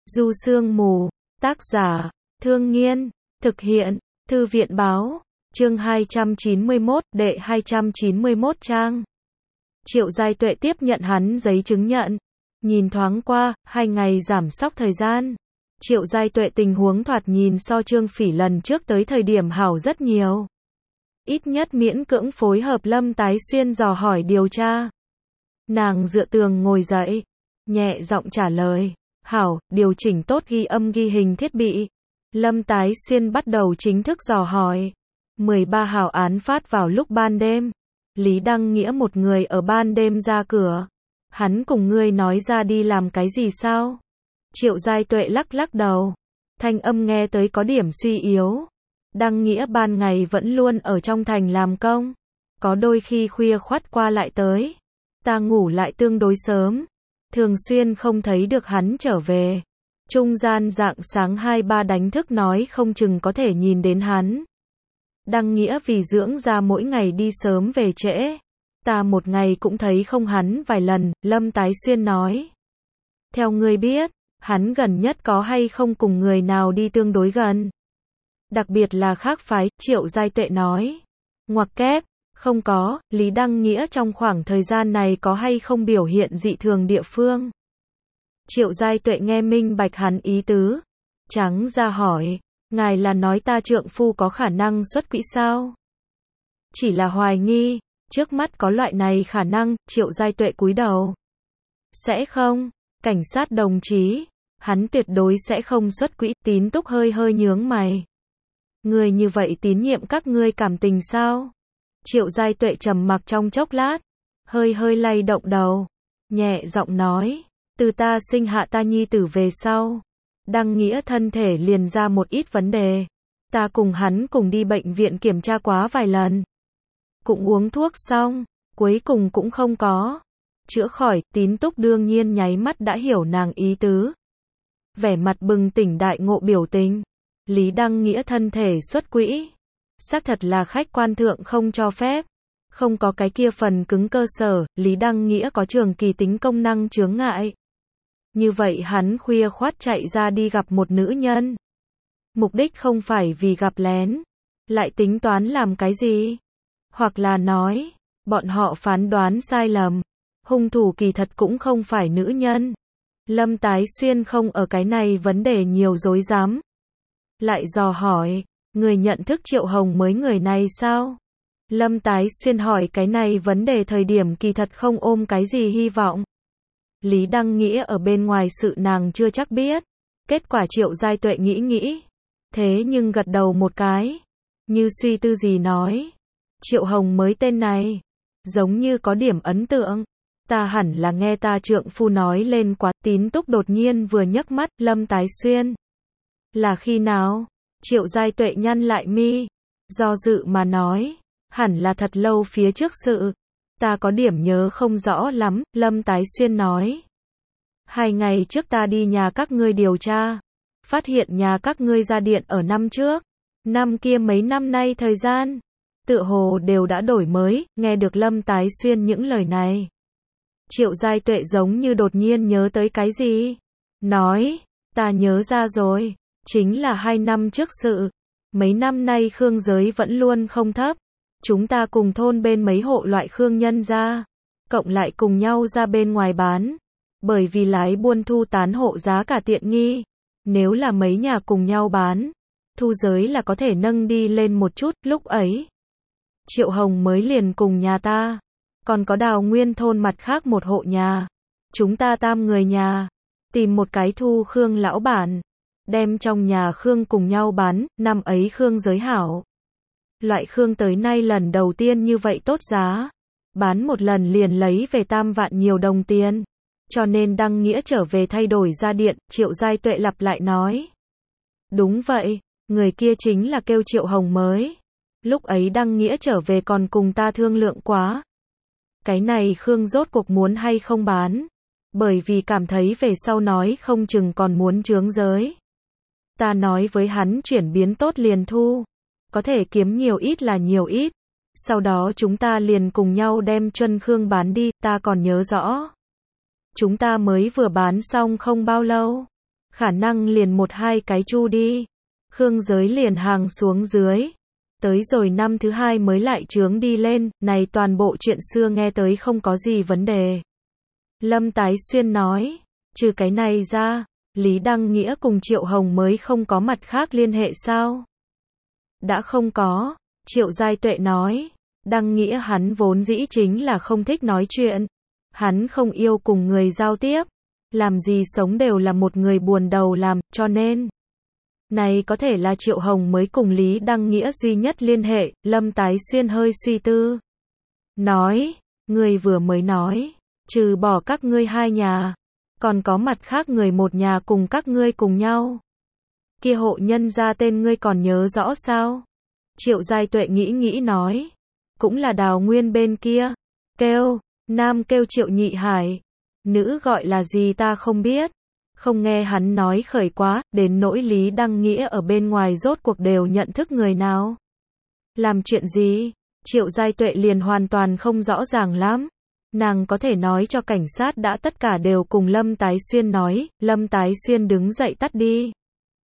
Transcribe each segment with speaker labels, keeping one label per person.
Speaker 1: Du Sương Mù, tác giả, Thương Nghiên, thực hiện, Thư viện báo, chương 291, đệ 291 trang. Triệu Giai Tuệ tiếp nhận hắn giấy chứng nhận. Nhìn thoáng qua, 2 ngày giảm sóc thời gian. Triệu Giai Tuệ tình huống thoạt nhìn so Trương Phỉ lần trước tới thời điểm hảo rất nhiều. Ít nhất miễn cưỡng phối hợp Lâm Tái Xuyên dò hỏi điều tra. Nàng dựa tường ngồi dậy, nhẹ giọng trả lời. Hảo, điều chỉnh tốt ghi âm ghi hình thiết bị. Lâm Tái Xuyên bắt đầu chính thức dò hỏi. 13 hảo án phát vào lúc ban đêm. Lý Đăng Nghĩa một người ở ban đêm ra cửa. Hắn cùng ngươi nói ra đi làm cái gì sao? Triệu Giai Tuệ lắc lắc đầu. Thanh âm nghe tới có điểm suy yếu. Đăng Nghĩa ban ngày vẫn luôn ở trong thành làm công. Có đôi khi khuya khoắt qua lại tới. Ta ngủ lại tương đối sớm. Thường xuyên không thấy được hắn trở về. Trung gian rạng sáng 2-3 đánh thức nói không chừng có thể nhìn đến hắn. Đăng Nghĩa vì dưỡng ra mỗi ngày đi sớm về trễ. Ta một ngày cũng thấy không hắn vài lần, Lâm Tái Xuyên nói. Theo ngươi biết, hắn gần nhất có hay không cùng người nào đi tương đối gần? Đặc biệt là khác phái, Triệu Giai Tuệ nói. Ngoặc kép, không có, Lý Đăng Nghĩa trong khoảng thời gian này có hay không biểu hiện dị thường địa phương? Triệu Giai Tuệ nghe minh bạch hắn ý tứ. Trắng ra hỏi, ngài là nói ta trượng phu có khả năng xuất quỹ sao? Chỉ là hoài nghi, trước mắt có loại này khả năng, Triệu Giai Tuệ cúi đầu. Sẽ không, cảnh sát đồng chí, hắn tuyệt đối sẽ không xuất quỹ, Tín Túc hơi hơi nhướng mày. Người như vậy tín nhiệm các ngươi cảm tình sao? Triệu Giai Tuệ trầm mặc trong chốc lát, hơi hơi lay động đầu, nhẹ giọng nói, từ ta sinh hạ ta nhi tử về sau, Đăng Nghĩa thân thể liền ra một ít vấn đề. Ta cùng hắn cùng đi bệnh viện kiểm tra quá vài lần. Cũng uống thuốc xong, cuối cùng cũng không có chữa khỏi. Tín Túc đương nhiên nháy mắt đã hiểu nàng ý tứ. Vẻ mặt bừng tỉnh đại ngộ biểu tình. Lý Đăng Nghĩa thân thể xuất quỹ. Xác thật là khách quan thượng không cho phép. Không có cái kia phần cứng cơ sở, Lý Đăng Nghĩa có trường kỳ tính công năng chướng ngại. Như vậy hắn khuya khoắt chạy ra đi gặp một nữ nhân. Mục đích không phải vì gặp lén. Lại tính toán làm cái gì? Hoặc là nói, bọn họ phán đoán sai lầm. Hung thủ kỳ thật cũng không phải nữ nhân. Lâm Tái Xuyên không ở cái này vấn đề nhiều dối dám. Lại dò hỏi, người nhận thức Triệu Hồng mới người này sao? Lâm Tái Xuyên hỏi cái này vấn đề thời điểm kỳ thật không ôm cái gì hy vọng. Lý Đăng Nghĩa ở bên ngoài sự nàng chưa chắc biết. Kết quả Triệu Giai Tuệ nghĩ. Thế nhưng gật đầu một cái. Như suy tư gì nói. Triệu Hồng mới tên này. Giống như có điểm ấn tượng. Ta hẳn là nghe ta trượng phu nói lên quá. Tín Túc đột nhiên vừa nhấc mắt. Lâm Tái Xuyên. Là khi nào? Triệu Giai Tuệ nhăn lại mi. Do dự mà nói. Hẳn là thật lâu phía trước sự. Ta có điểm nhớ không rõ lắm. Lâm Tái Xuyên nói. 2 ngày trước ta đi nhà các ngươi điều tra. Phát hiện nhà các ngươi ra điện ở năm trước. Năm kia mấy năm nay thời gian. Tựa hồ đều đã đổi mới. Nghe được Lâm Tái Xuyên những lời này. Triệu Giai Tuệ giống như đột nhiên nhớ tới cái gì. Nói. Ta nhớ ra rồi. Chính là 2 năm trước sự. Mấy năm nay khương giới vẫn luôn không thấp. Chúng ta cùng thôn bên mấy hộ loại khương nhân ra. Cộng lại cùng nhau ra bên ngoài bán. Bởi vì lái buôn thu tán hộ giá cả tiện nghi. Nếu là mấy nhà cùng nhau bán. Thu giới là có thể nâng đi lên một chút. Lúc ấy. Triệu Hồng mới liền cùng nhà ta. Còn có Đào Nguyên thôn mặt khác một hộ nhà. Chúng ta 3 người nhà. Tìm một cái thu khương lão bản. Đem trong nhà khương cùng nhau bán. Năm ấy khương giới hảo. Loại khương tới nay lần đầu tiên như vậy tốt giá. Bán một lần liền lấy về 3 vạn nhiều đồng tiền. Cho nên Đăng Nghĩa trở về thay đổi ra điện. Triệu Giai Tuệ lặp lại nói. Đúng vậy, người kia chính là kêu Triệu Hồng mới. Lúc ấy Đăng Nghĩa trở về còn cùng ta thương lượng quá. Cái này khương rốt cuộc muốn hay không bán. Bởi vì cảm thấy về sau nói không chừng còn muốn chướng giới. Ta nói với hắn chuyển biến tốt liền thu. Có thể kiếm nhiều ít là nhiều ít. Sau đó chúng ta liền cùng nhau đem chân khương bán đi. Ta còn nhớ rõ. Chúng ta mới vừa bán xong không bao lâu. khả năng liền một hai cái chu đi. Khương Giới liền hàng xuống dưới. Tới rồi năm thứ hai mới lại chướng đi lên, này toàn bộ chuyện xưa nghe tới không có gì vấn đề. Lâm Tái Xuyên nói, trừ cái này ra, Lý Đăng Nghĩa cùng Triệu Hồng mới không có mặt khác liên hệ sao? Đã không có, Triệu Giai Tuệ nói, Đăng Nghĩa hắn vốn dĩ chính là không thích nói chuyện. Hắn không yêu cùng người giao tiếp, làm gì sống đều là một người buồn đầu làm, cho nên này có thể là Triệu Hồng mới cùng Lý Đăng Nghĩa duy nhất liên hệ. Lâm Tái Xuyên hơi suy tư. Nói, người vừa mới nói, trừ bỏ các ngươi hai nhà, còn có mặt khác người một nhà cùng các ngươi cùng nhau. Kia hộ nhân gia tên ngươi còn nhớ rõ sao? Triệu Giai Tuệ nghĩ nói, cũng là Đào Nguyên bên kia. Nam kêu Triệu Nhị Hải, nữ gọi là gì ta không biết. Không nghe hắn nói khởi quá, đến nỗi Lý Đăng Nghĩa ở bên ngoài rốt cuộc đều nhận thức người nào. Làm chuyện gì? Triệu Giai Tuệ liền hoàn toàn không rõ ràng lắm. Nàng có thể nói cho cảnh sát đã tất cả đều cùng Lâm Tái Xuyên nói. Lâm Tái Xuyên đứng dậy tắt đi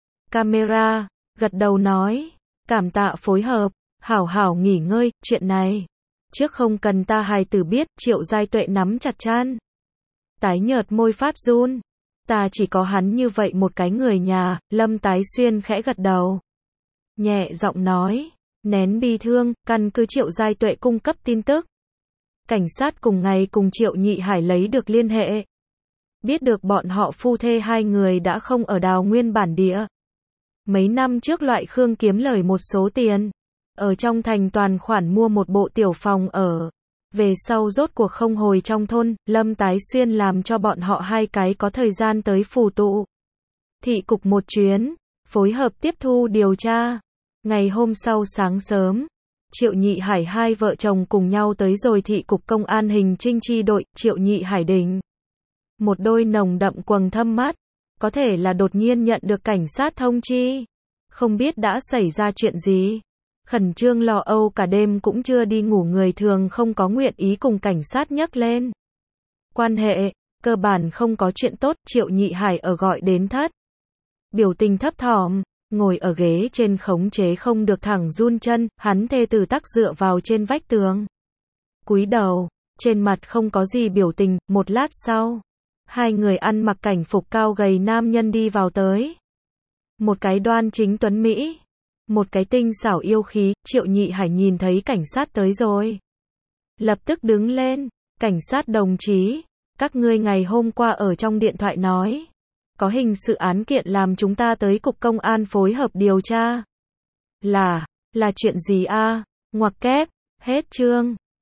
Speaker 1: camera, gật đầu nói, cảm tạ phối hợp, hảo hảo nghỉ ngơi, chuyện này trước không cần ta hài tử biết. Triệu Giai Tuệ nắm chặt chan, tái nhợt môi phát run. Ta chỉ có hắn như vậy một cái người nhà. Lâm Tái Xuyên khẽ gật đầu, nhẹ giọng nói, nén bi thương, căn cứ Triệu Giai Tuệ cung cấp tin tức. Cảnh sát cùng ngày cùng Triệu Nhị Hải lấy được liên hệ. Biết được bọn họ phu thê hai người đã không ở Đào Nguyên bản địa. Mấy năm trước loại Khương kiếm lời một số tiền. Ở trong thành toàn khoản mua một bộ tiểu phòng ở. Về sau rốt cuộc không hồi trong thôn. Lâm Tái Xuyên làm cho bọn họ hai cái có thời gian tới phù tụ thị cục một chuyến, phối hợp tiếp thu điều tra. Ngày hôm sau sáng sớm, Triệu Nhị Hải hai vợ chồng cùng nhau tới rồi thị cục công an hình trinh chi đội. Triệu Nhị Hải đỉnh một đôi nồng đậm quầng thâm mắt, có thể là đột nhiên nhận được cảnh sát thông chi, không biết đã xảy ra chuyện gì. Khẩn trương lo âu cả đêm cũng chưa đi ngủ, người thường không có nguyện ý cùng cảnh sát nhắc lên quan hệ, cơ bản không có chuyện tốt. Triệu Nhị Hải ở gọi đến thất, biểu tình thấp thỏm, ngồi ở ghế trên khống chế không được thẳng run chân. Hắn thê tử tắc dựa vào trên vách tường, cúi đầu, trên mặt không có gì biểu tình. Một lát sau, hai người ăn mặc cảnh phục cao gầy nam nhân đi vào tới. Một cái đoan chính tuấn mỹ, một cái tinh xảo yêu khí. Triệu Nhị Hải nhìn thấy cảnh sát tới rồi, lập tức đứng lên, cảnh sát đồng chí, các ngươi ngày hôm qua ở trong điện thoại nói, có hình sự án kiện làm chúng ta tới cục công an phối hợp điều tra. Là chuyện gì a? Ngoặc kép, hết chương.